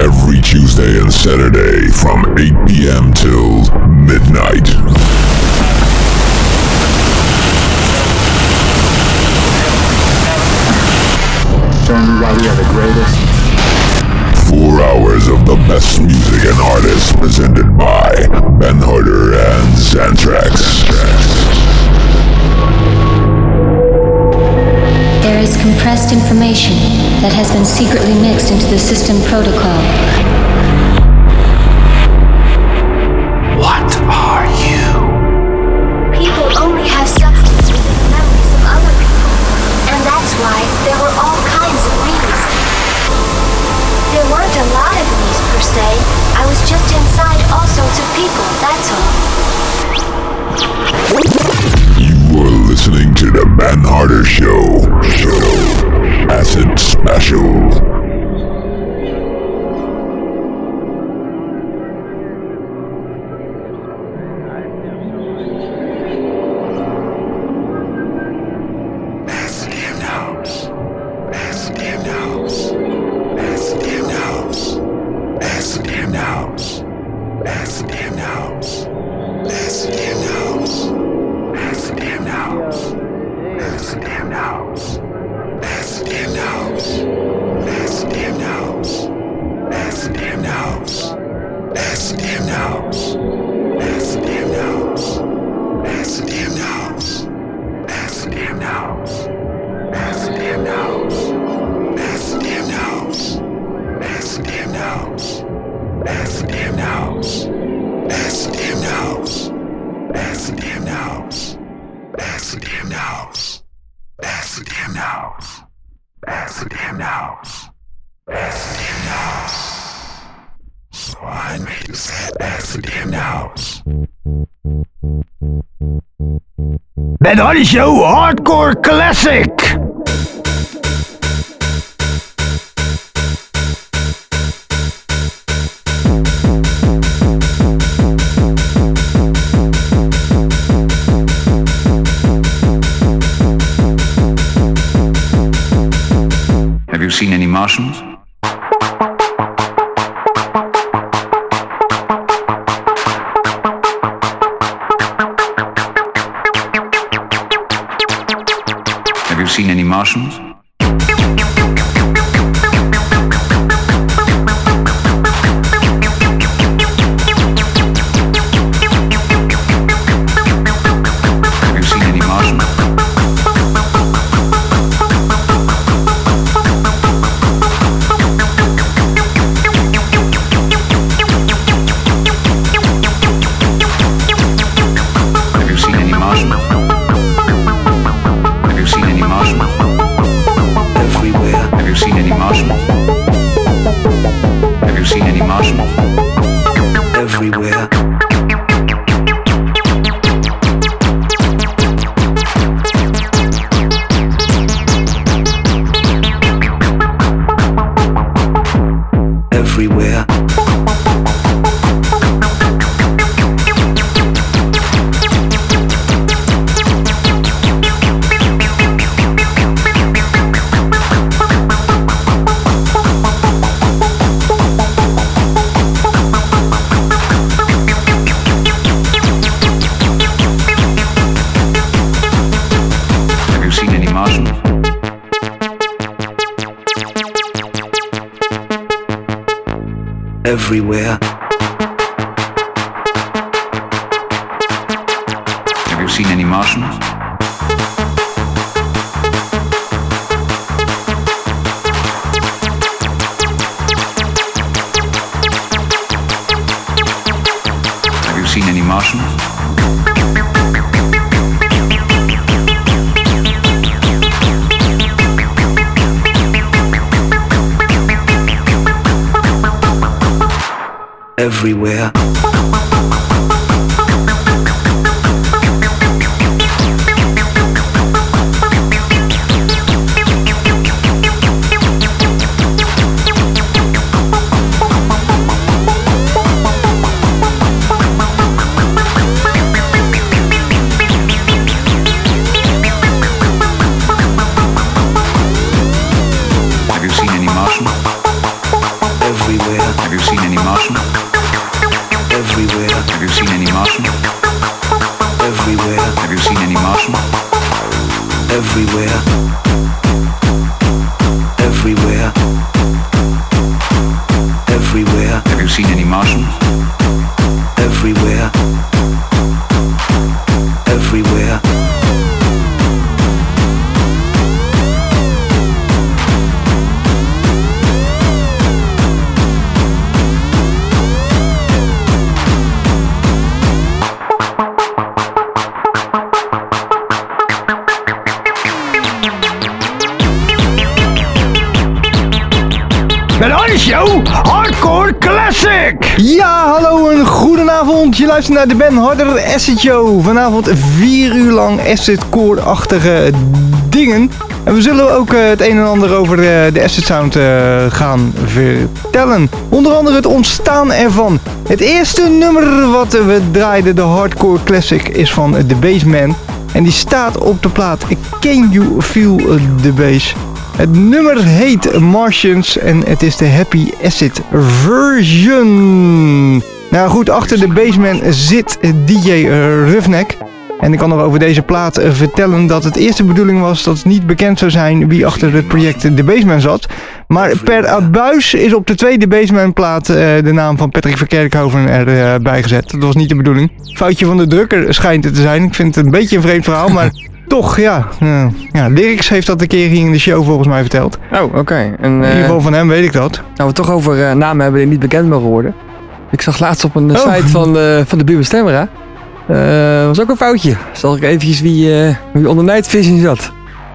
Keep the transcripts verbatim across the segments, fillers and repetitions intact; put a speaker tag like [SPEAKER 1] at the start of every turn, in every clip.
[SPEAKER 1] every Tuesday and Saturday from eight p.m. till midnight.
[SPEAKER 2] So everybody are the greatest.
[SPEAKER 1] Four hours of the best music and artists presented by Ben Harder and Xantrax.
[SPEAKER 3] There is compressed information that has been secretly mixed into the system protocol.
[SPEAKER 4] What are you?
[SPEAKER 5] People only have substance within the memories of other people, and that's why there were all kinds of me's. There weren't a lot of me's per se. I was just inside all sorts of people, that's all.
[SPEAKER 1] You are listening to the Ben Harder Show. Show. Acid Special.
[SPEAKER 6] Ben Harder Show Hardcore Classic.
[SPEAKER 4] Have you seen any Martians? Have you seen any Martians? Have you seen any Martians? Have you seen any Martians? Have you seen any Martians? Everywhere. Have you seen any Martians? Have you seen any Martians? Everywhere. Everywhere. Have you seen any Martians? Everywhere. Have you seen any Martians? Have you seen any Martians? Everywhere. Have you seen any Martians? Everywhere.
[SPEAKER 6] Hardy Show Hardcore Classic!
[SPEAKER 7] Ja, hallo en goedenavond. Je luistert naar de Ben Harder Acid Show. Vanavond vier uur lang acid-core-achtige dingen. En we zullen ook uh, het een en ander over uh, de acid sound uh, gaan vertellen. Onder andere het ontstaan ervan. Het eerste nummer wat uh, we draaiden, de Hardcore Classic, is van uh, The Bassman. En die staat op de plaat Can You Feel the Bass? Het nummer heet Martians en het is de Happy Acid version. Nou goed, achter de Bassman zit D J Roughneck. En ik kan nog over deze plaat vertellen dat het eerste bedoeling was dat het niet bekend zou zijn wie achter het project The Bassman zat. Maar per abuis is op de tweede Bassman plaat uh, de naam van Patrick Verkerkhoven erbij uh, gezet. Dat was niet de bedoeling. Foutje van de drukker schijnt het te zijn. Ik vind het een beetje een vreemd verhaal, maar toch ja. Uh, ja Lyrics heeft dat een keer hier in de show volgens mij verteld.
[SPEAKER 8] Oh, oké. Okay. Uh,
[SPEAKER 7] in ieder geval van hem weet ik dat.
[SPEAKER 8] Nou, we het toch over uh, namen hebben die niet bekend mogen worden. Ik zag laatst op een uh, oh. site van, uh, van de Buber Stemra. Uh, was ook een foutje. Zag ik eventjes wie, uh, wie onder Night Vision zat.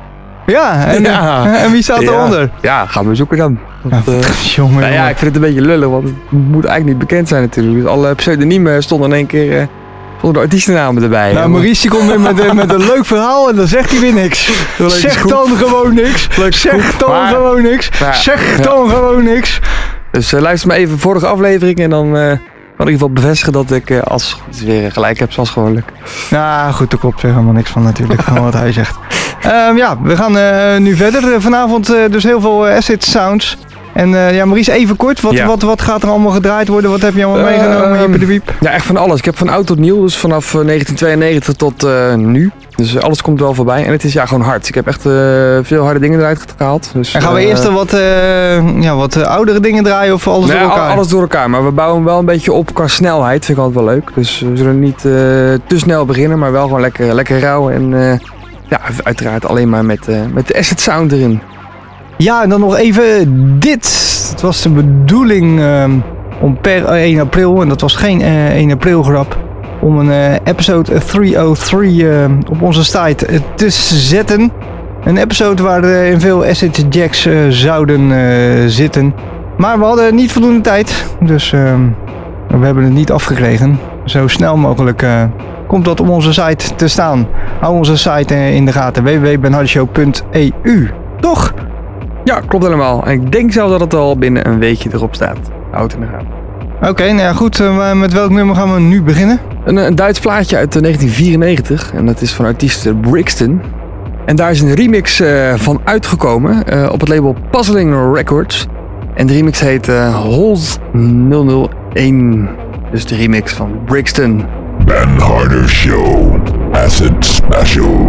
[SPEAKER 7] Ja, en, ja. Uh, en wie staat
[SPEAKER 8] ja.
[SPEAKER 7] eronder?
[SPEAKER 8] Ja, gaan we zoeken dan. Want, uh,
[SPEAKER 7] ja, jongen,
[SPEAKER 8] nou ja, ik vind het een beetje lullig, want het moet eigenlijk niet bekend zijn natuurlijk. Dus alle pseudoniemen stonden in één keer uh, zonder de artiestennamen erbij.
[SPEAKER 7] Nou, Maurice komt weer met, uh, met een leuk verhaal en dan zegt hij weer niks. Zeg dan gewoon niks. Zeg dan maar, gewoon niks. Maar, zeg dan ja. gewoon niks.
[SPEAKER 8] Dus uh, luister maar even vorige aflevering en dan... Uh, kan ik in ieder geval bevestigen dat ik uh, als het weer gelijk heb zoals gewoonlijk.
[SPEAKER 7] Nou goed, daar klopt er helemaal niks van natuurlijk, van wat hij zegt. Um, ja, we gaan uh, nu verder. Uh, vanavond uh, dus heel veel uh, acid sounds. En uh, ja, Maurice, even kort, wat, ja. wat, wat gaat er allemaal gedraaid worden? Wat heb je allemaal uh, meegenomen? Um, de wiep?
[SPEAKER 8] Ja, echt van alles. Ik heb van oud tot nieuw, dus vanaf uh, negentien tweeënnegentig tot uh, nu. Dus uh, alles komt wel voorbij. En het is ja gewoon hard. Ik heb echt uh, veel harde dingen eruit gehaald. Dus,
[SPEAKER 7] en gaan we uh, eerst wat, uh, ja, wat uh, oudere dingen draaien of alles
[SPEAKER 8] nee,
[SPEAKER 7] door elkaar?
[SPEAKER 8] Alles door elkaar, maar we bouwen wel een beetje op qua snelheid. Vind ik altijd wel leuk. Dus we zullen niet uh, te snel beginnen, maar wel gewoon lekker, lekker rauw. En uh, ja, uiteraard alleen maar met, uh, met de acid sound erin.
[SPEAKER 7] Ja, en dan nog even dit. Het was de bedoeling um, om per één april, en dat was geen uh, één april grap, om een uh, episode driehonderddrie uh, op onze site uh, te zetten. Een episode waar uh, in veel acid jacks uh, zouden uh, zitten. Maar we hadden niet voldoende tijd, dus uh, we hebben het niet afgekregen. Zo snel mogelijk uh, komt dat op onze site te staan. Hou onze site uh, in de gaten, w w w punt ben hardy show punt e u. Toch?
[SPEAKER 8] Ja, klopt helemaal. En ik denk zelfs dat het al binnen een weekje erop staat. Houd in de gaten.
[SPEAKER 7] Oké, okay, nou ja, goed. Uh, met welk nummer gaan we nu beginnen?
[SPEAKER 8] Een, een Duits plaatje uit negentien vierennegentig. En dat is van artiest Brixton. En daar is een remix uh, van uitgekomen uh, op het label Puzzling Records. En de remix heet uh, Holes nul nul één. Dus de remix van Brixton.
[SPEAKER 1] Ben Harder Show Acid Special.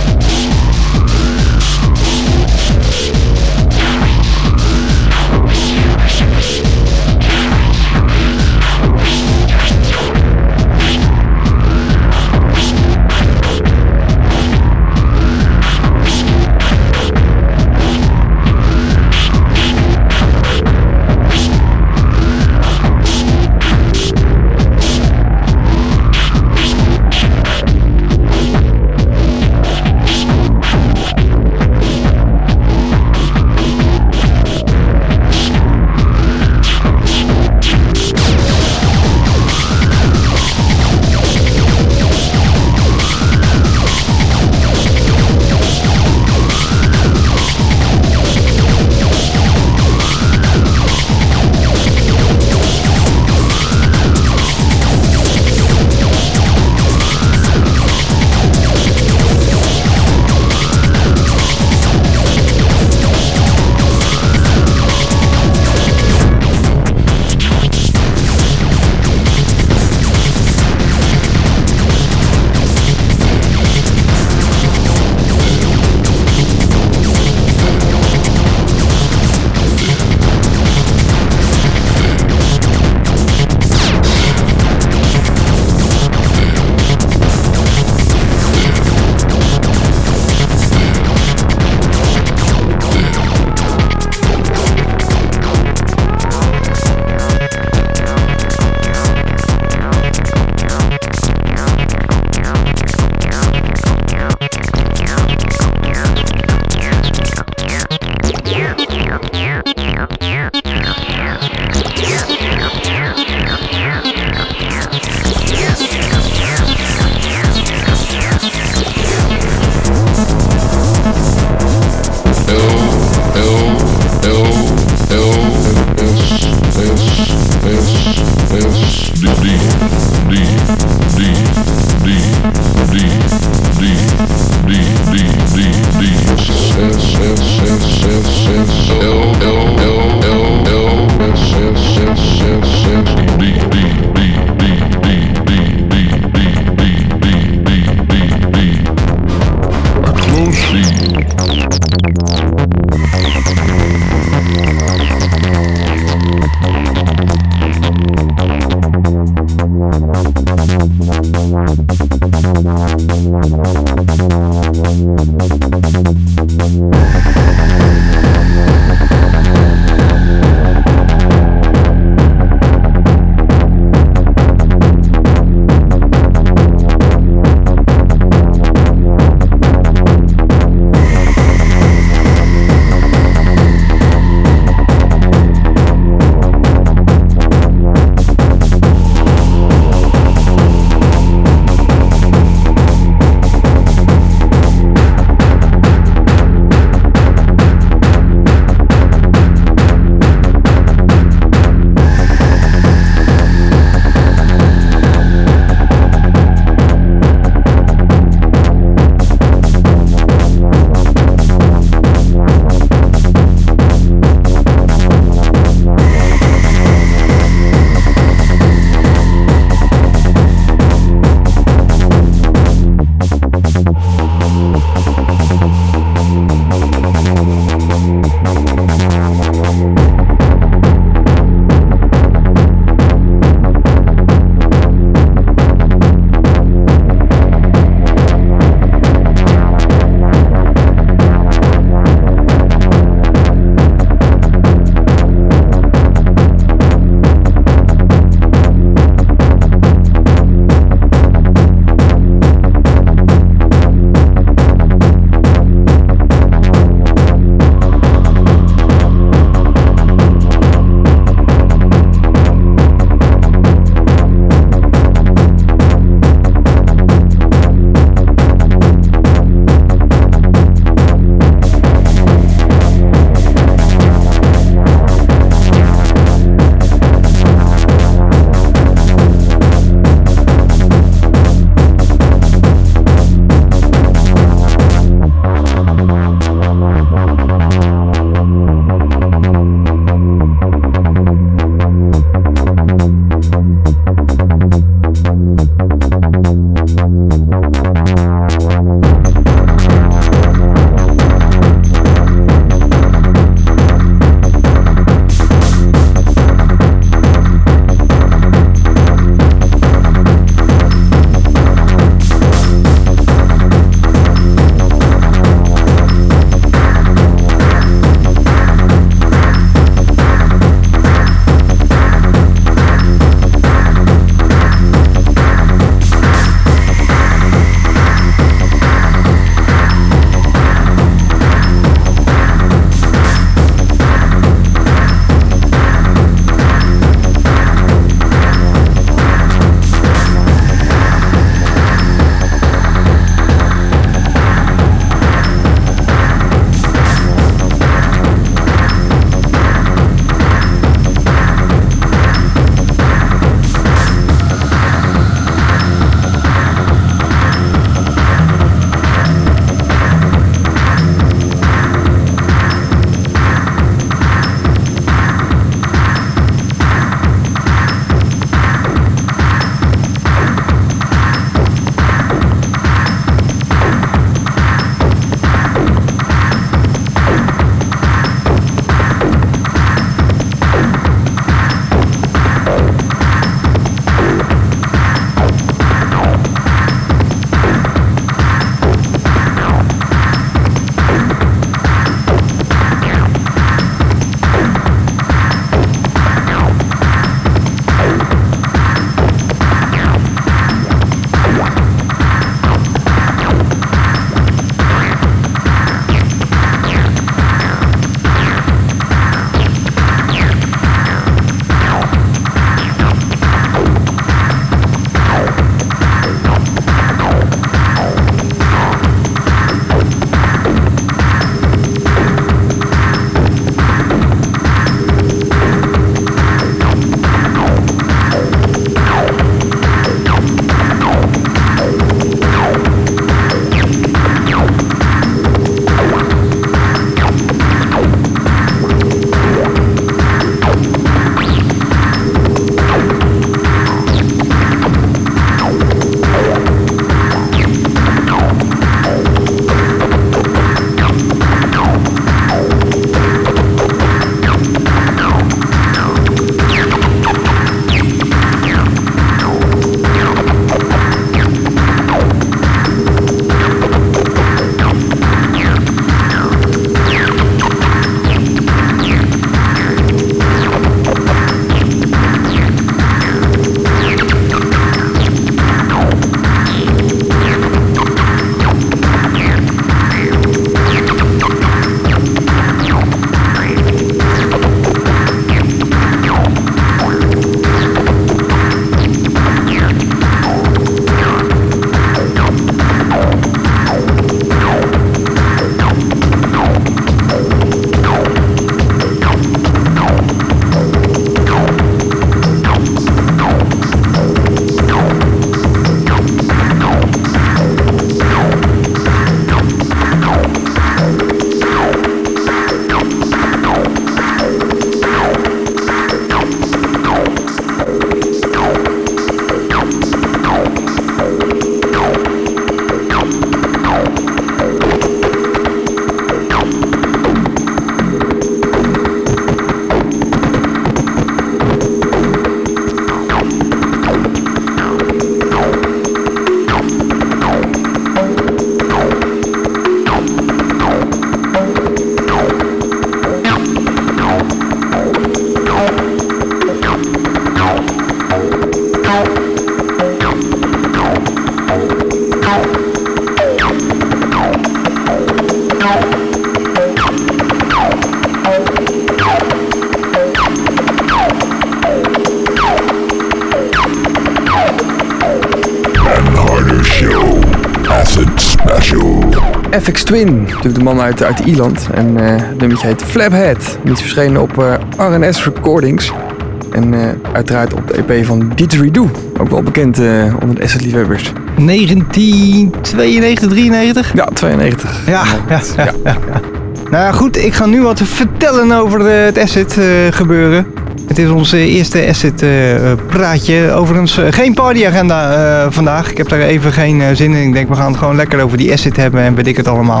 [SPEAKER 1] Radio Show Acid Special.
[SPEAKER 8] F X Twin, natuurlijk de man uit, uit Ierland. En uh, het nummertje heet Flaphead. Die is verschenen op uh, R N S Recordings. En uh, uiteraard op de E P van Didgeridoo. Ook wel bekend uh, onder de acid-liefhebbers.
[SPEAKER 7] negentien tweeënnegentig, drieënnegentig?
[SPEAKER 8] Ja, tweeënnegentig.
[SPEAKER 7] Ja, ja, ja, ja, ja. Nou ja, goed, ik ga nu wat vertellen over uh, het acid uh, gebeuren. Het is ons uh, eerste acid uh, praatje. Overigens uh, geen partyagenda uh, vandaag. Ik heb daar even geen uh, zin in. Ik denk we gaan het gewoon lekker over die acid hebben en weet ik het allemaal.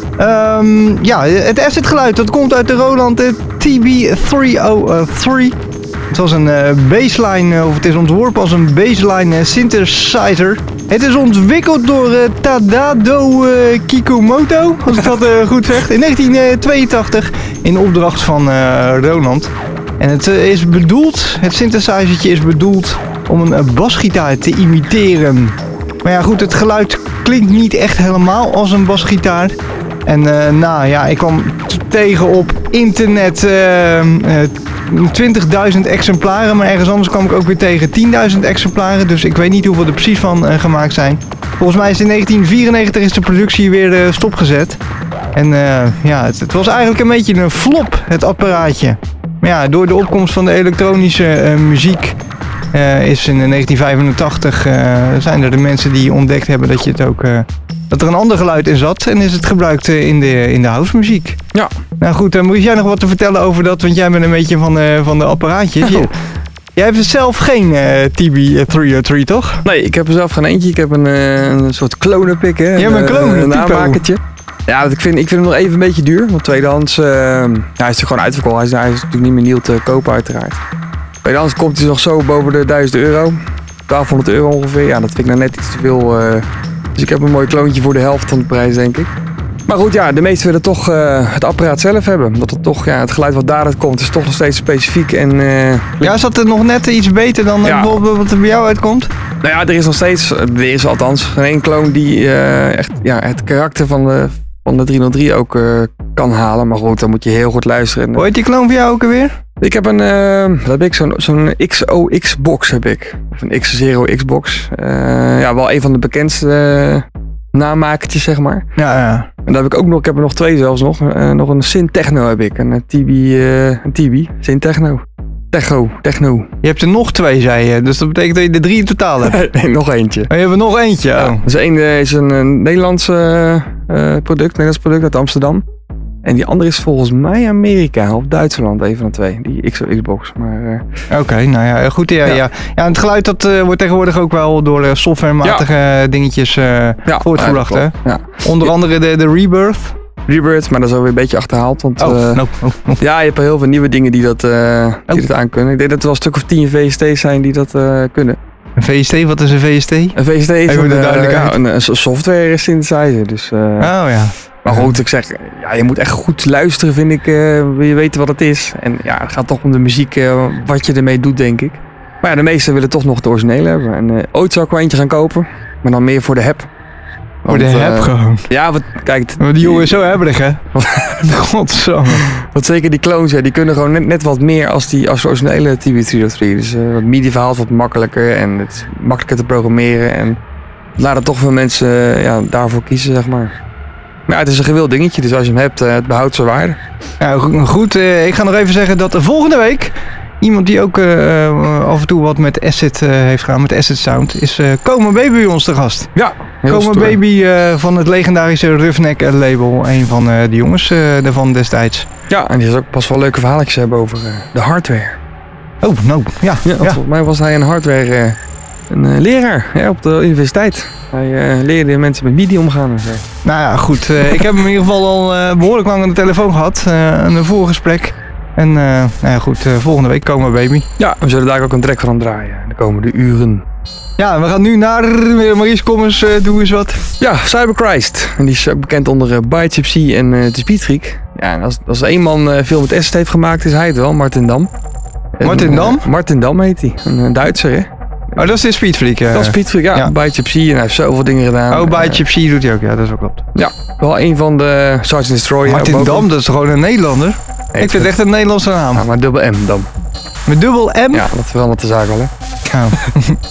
[SPEAKER 7] Um, ja, het acid geluid dat komt uit de Roland uh, T B driehonderddrie. Het was een uh, baseline, uh, of het is ontworpen als een baseline uh, synthesizer. Het is ontwikkeld door uh, Tadao uh, Kikumoto, als ik dat uh, goed zeg, in negentien tweeëntachtig in opdracht van uh, Roland. En het uh, is bedoeld, het synthesizertje is bedoeld om een uh, basgitaar te imiteren. Maar ja goed, het geluid klinkt niet echt helemaal als een basgitaar. En uh, nou ja, ik kwam t- tegen op internet uh, uh, twintigduizend exemplaren, maar ergens anders kwam ik ook weer tegen tienduizend exemplaren. Dus ik weet niet hoeveel er precies van uh, gemaakt zijn. Volgens mij is in negentien vierennegentig is de productie weer uh, stopgezet. En uh, ja, het, het was eigenlijk een beetje een flop, het apparaatje. Maar ja, door de opkomst van de elektronische uh, muziek uh, is in negentien vijfentachtig uh, zijn er de mensen die ontdekt hebben dat je het ook... Uh, dat er een ander geluid in zat en is het gebruikt uh, in de, in de housemuziek.
[SPEAKER 8] Ja.
[SPEAKER 7] Nou goed, dan moet jij nog wat te vertellen over dat, want jij bent een beetje van, uh, van de apparaatjes.
[SPEAKER 8] Oh.
[SPEAKER 7] Je, jij hebt zelf geen uh, T B driehonderddrie, toch?
[SPEAKER 8] Nee, ik heb er zelf geen eentje. Ik heb een, uh, een soort klonenpik, hè.
[SPEAKER 7] Je hebt een klonen,
[SPEAKER 8] Een
[SPEAKER 7] typo.
[SPEAKER 8] aanmakertje. Ja, ik vind, ik vind hem nog even een beetje duur. Want tweedehands, uh, ja, hij is er gewoon uitverkocht. Hij is, hij is natuurlijk niet meer nieuw te kopen uiteraard. Tweedehands komt hij nog zo boven de duizend euro. twaalfhonderd euro ongeveer. Ja, dat vind ik nou net iets te veel. Uh, dus ik heb een mooi kloontje voor de helft van de prijs, denk ik. Maar goed, ja, de meesten willen toch uh, het apparaat zelf hebben. Omdat het toch, ja, het geluid wat daaruit komt is toch nog steeds specifiek. En, uh,
[SPEAKER 7] ja, is dat er nog net iets beter dan
[SPEAKER 8] Ja.
[SPEAKER 7] uh, bijvoorbeeld wat er bij jou uitkomt?
[SPEAKER 8] Nou ja, er is nog steeds, er is althans geen één kloon die uh, echt ja, het karakter van de, van de driehonderddrie ook uh, kan halen. Maar goed, dan moet je heel goed luisteren.
[SPEAKER 7] Hoe heet die kloon van jou ook alweer?
[SPEAKER 8] Ik heb een, uh, dat heb ik, zo'n, zo'n X O X-box heb ik. Of een X zero X-box. Uh, ja, wel een van de bekendste uh, namakertjes, zeg maar.
[SPEAKER 7] Ja, ja.
[SPEAKER 8] En daar heb ik ook nog, ik heb er nog twee zelfs nog. Uh, nog een Syntechno heb ik. Een T B, uh, een T B, Syntechno. Techno, Techno.
[SPEAKER 7] Je hebt er nog twee, zei je. Dus dat betekent dat je er drie in totaal hebt.
[SPEAKER 8] Nee, nog eentje.
[SPEAKER 7] Oh, je hebt er nog eentje, oh.
[SPEAKER 8] Ja, dus één uh, is een, een Nederlands uh, uh, product, Nederlands product uit Amsterdam. En die andere is volgens mij Amerika of Duitsland, een van de twee. Die X O X-box. Maar uh,
[SPEAKER 7] Oké, okay, nou ja, goed. Ja, ja.
[SPEAKER 8] Ja.
[SPEAKER 7] ja, en het geluid dat uh, wordt tegenwoordig ook wel door uh, softwarematige ja. dingetjes uh,
[SPEAKER 8] ja,
[SPEAKER 7] voortgebracht. Hè?
[SPEAKER 8] Ja.
[SPEAKER 7] Onder andere de, de Rebirth.
[SPEAKER 8] Rebirth, maar dat is alweer een beetje achterhaald. Want,
[SPEAKER 7] oh,
[SPEAKER 8] uh,
[SPEAKER 7] no, oh, oh.
[SPEAKER 8] Ja, je hebt heel veel nieuwe dingen die dat, uh, die
[SPEAKER 7] oh.
[SPEAKER 8] dat aankunnen. Ik denk dat er wel een stuk of tien V S T's zijn die dat uh, kunnen.
[SPEAKER 7] Een V S T, wat is een V S T?
[SPEAKER 8] Een V S T is
[SPEAKER 7] Even
[SPEAKER 8] een,
[SPEAKER 7] de
[SPEAKER 8] uh,
[SPEAKER 7] duidelijkheid.
[SPEAKER 8] ja, een, een software synthesizer. Dus, uh,
[SPEAKER 7] oh ja.
[SPEAKER 8] Maar goed, ik zeg, ja, je moet echt goed luisteren, vind ik. Uh, wil je weten wat het is. En ja, het gaat toch om de muziek, uh, wat je ermee doet, denk ik. Maar ja, de meesten willen toch nog het originele hebben. En uh, ooit zou ik wel eentje gaan kopen. Maar dan meer voor de heb.
[SPEAKER 7] Voor de heb
[SPEAKER 8] uh,
[SPEAKER 7] gewoon.
[SPEAKER 8] Ja, wat, kijk.
[SPEAKER 7] Maar die jongen is zo hebberig, hè? Godsamme.
[SPEAKER 8] Want zeker die clones, ja, die kunnen gewoon net, net wat meer als, die, als de originele T B driehonderddrie. Dus uh, het MIDI-verhaal is wat makkelijker en het is makkelijker te programmeren. En laten toch veel mensen uh, ja, daarvoor kiezen, zeg maar. Maar ja, het is een gewild dingetje, dus als je hem hebt, uh, het behoudt zijn waarde.
[SPEAKER 7] Ja, goed, uh, ik ga nog even zeggen dat volgende week iemand die ook uh, af en toe wat met Acid uh, heeft gedaan, met Acid Sound, is uh, Coma Baby bij ons te gast.
[SPEAKER 8] Ja,
[SPEAKER 7] Coma Baby uh, van het legendarische Roughneck label, een van uh, de jongens uh, daarvan destijds.
[SPEAKER 8] Ja, en die is ook pas wel leuke verhaaltjes hebben over uh, de hardware.
[SPEAKER 7] Oh, nou, ja.
[SPEAKER 8] Ja,
[SPEAKER 7] ja.
[SPEAKER 8] Volgens mij was hij een hardware uh, een, uh, leraar ja, op de universiteit. Hij uh, leerde mensen met MIDI omgaan en zo.
[SPEAKER 7] Nou ja, goed. Uh, ik heb hem in ieder geval al uh, behoorlijk lang aan de telefoon gehad. Uh, een voorgesprek. En uh, nou ja, goed, uh, volgende week Coma Baby.
[SPEAKER 8] Ja, we zullen daar ook een track van hem draaien de komende uren.
[SPEAKER 7] Ja, we gaan nu naar Maurice, kom eens, uh, doe eens wat.
[SPEAKER 8] Ja, Cyberchrist. En die is ook bekend onder uh, Bytegypsy en uh, de Speedfreak. Ja, en als, als één man uh, veel met Acid heeft gemaakt, is hij het wel, Martin Dam. En,
[SPEAKER 7] Martin Dam?
[SPEAKER 8] Uh, Martin Dam heet hij, een, een Duitser, hè?
[SPEAKER 7] Oh, dat is de Speedfreak. Uh.
[SPEAKER 8] Dat is Speedfreak, ja. ja. Bytegypsy en hij heeft zoveel dingen gedaan.
[SPEAKER 7] Oh, Bytegypsy doet hij ook, ja, dat is ook klopt.
[SPEAKER 8] Ja, wel een van de Sergeant Destroyer.
[SPEAKER 7] Martin Dam, dat is gewoon een Nederlander? Nee, ik vind het echt een Nederlandse naam.
[SPEAKER 8] Ja, maar dubbel M Dam.
[SPEAKER 7] Met dubbel M?
[SPEAKER 8] Ja, dat verandert de zaak wel, hè?
[SPEAKER 7] Ja.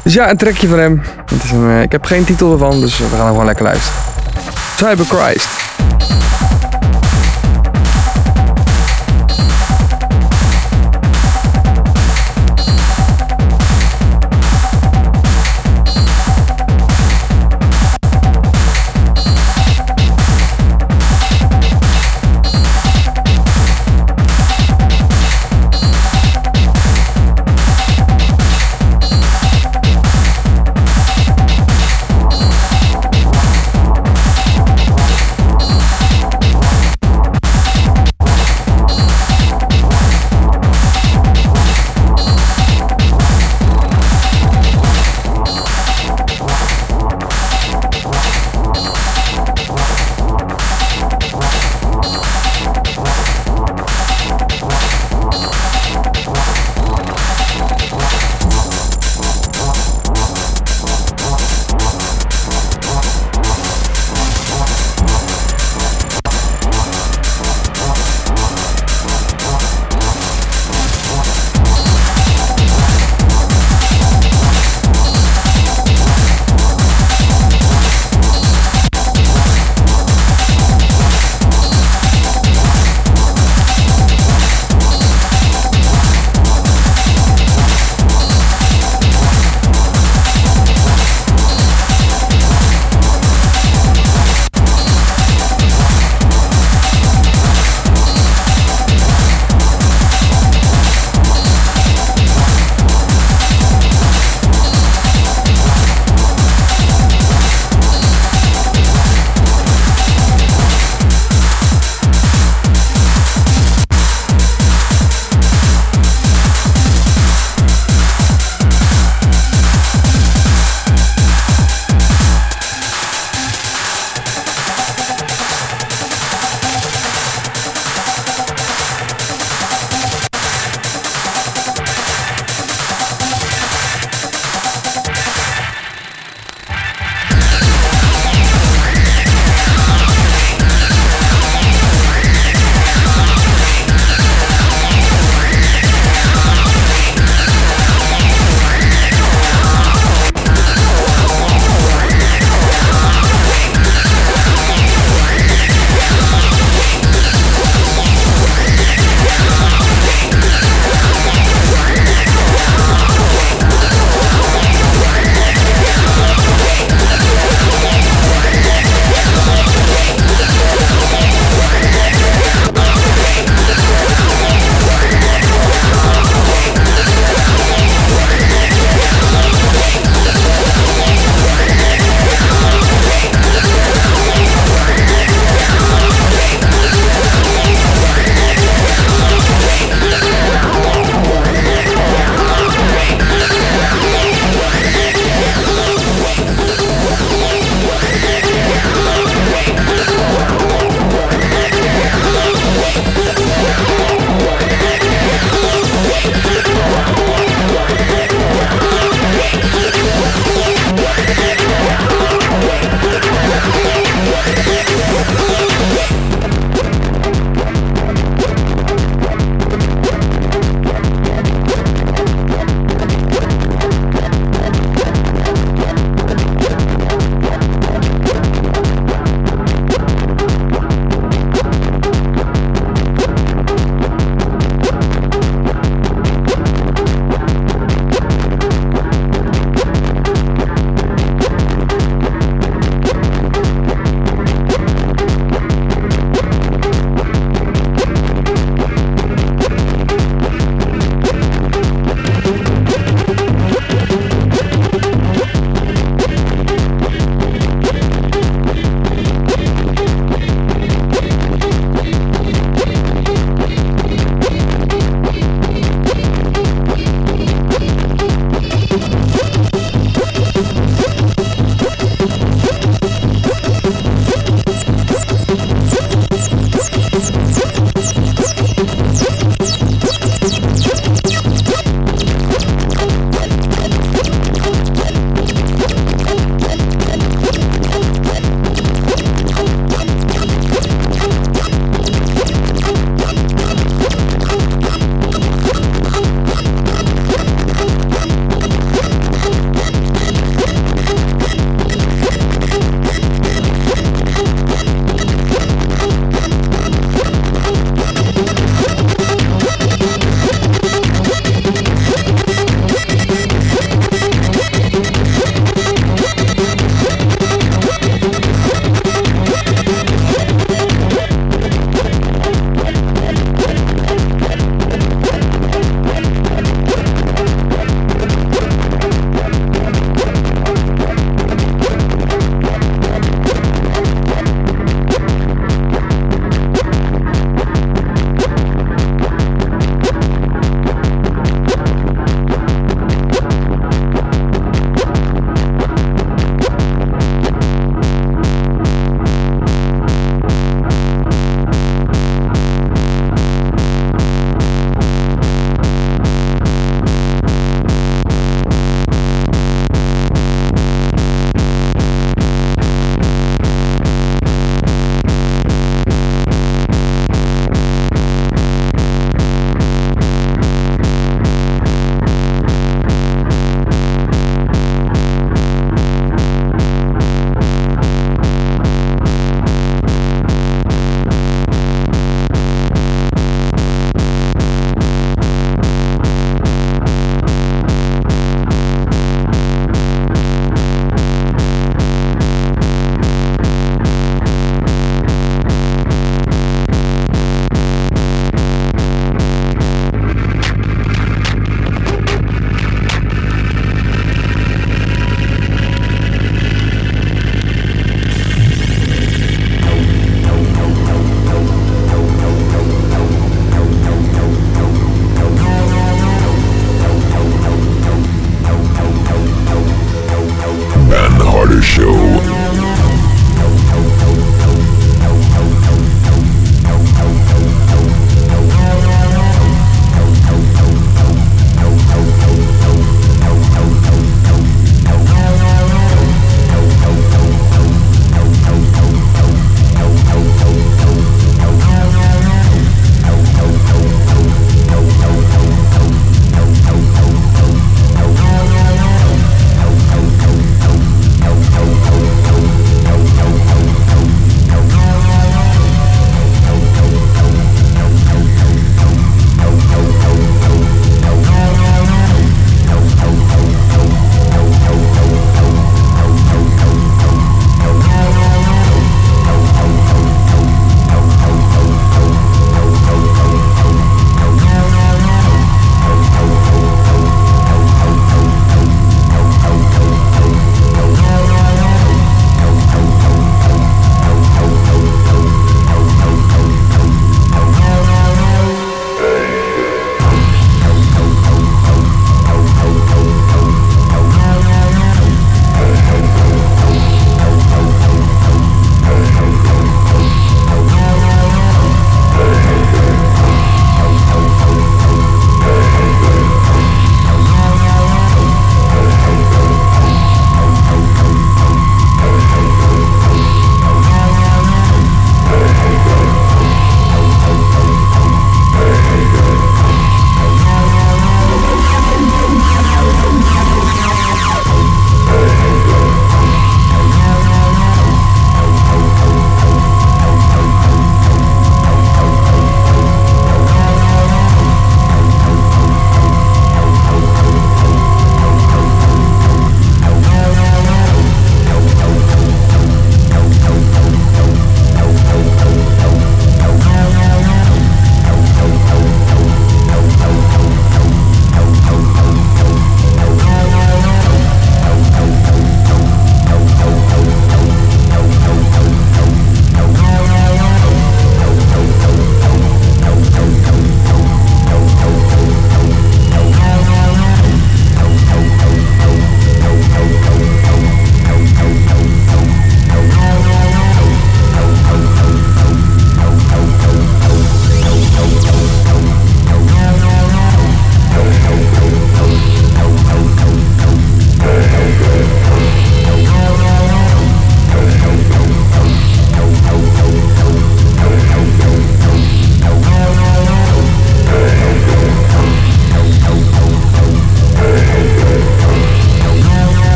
[SPEAKER 8] Dus ja, een trekje van hem. Het is een, uh, ik heb geen titel ervan, dus we gaan gewoon lekker luisteren. Cyber Christ.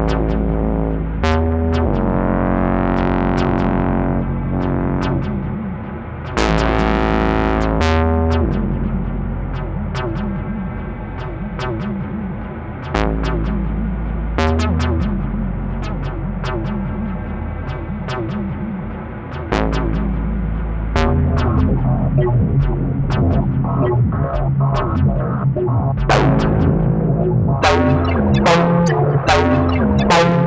[SPEAKER 9] Bye.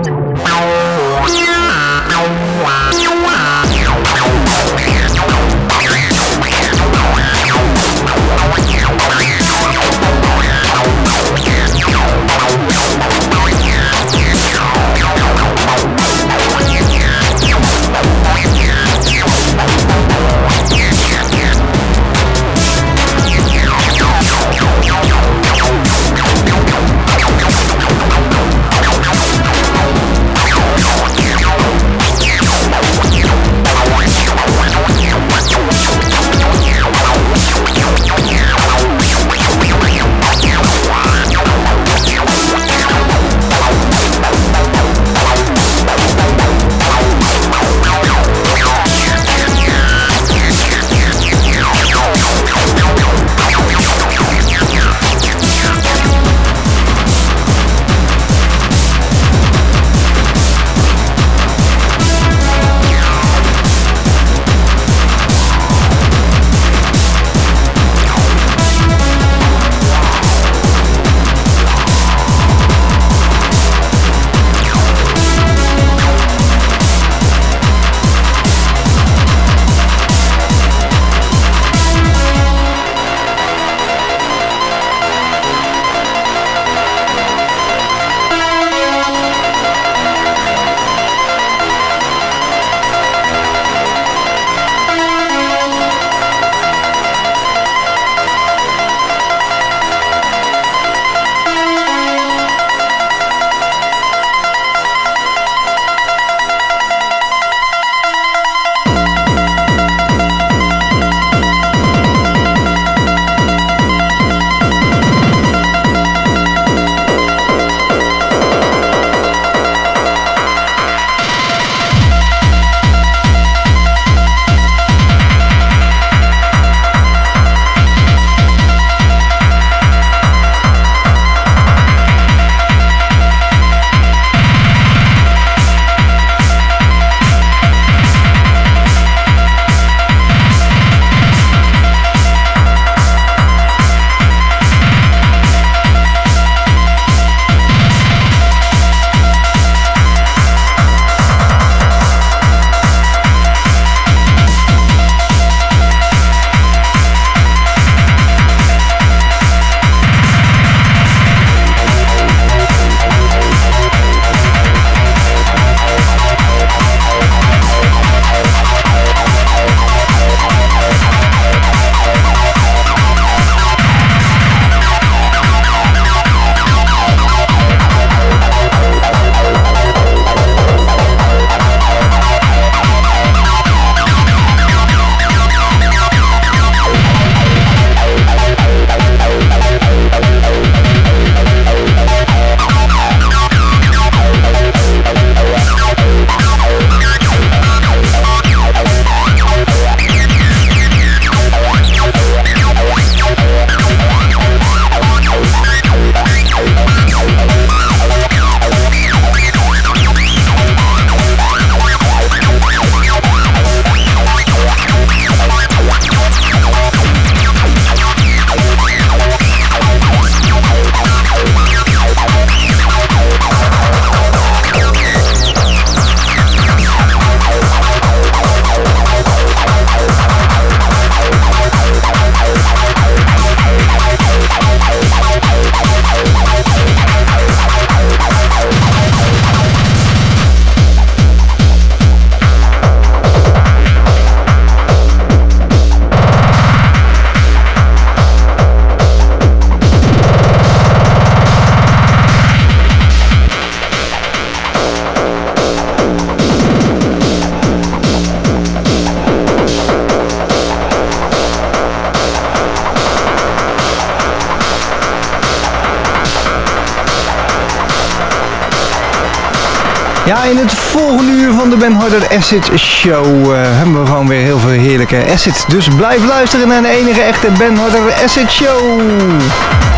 [SPEAKER 7] Ja, in het volgende uur van de Ben Harder Acid Show uh, hebben we gewoon weer heel veel heerlijke acids. Dus blijf luisteren naar de enige echte Ben Harder Acid Show.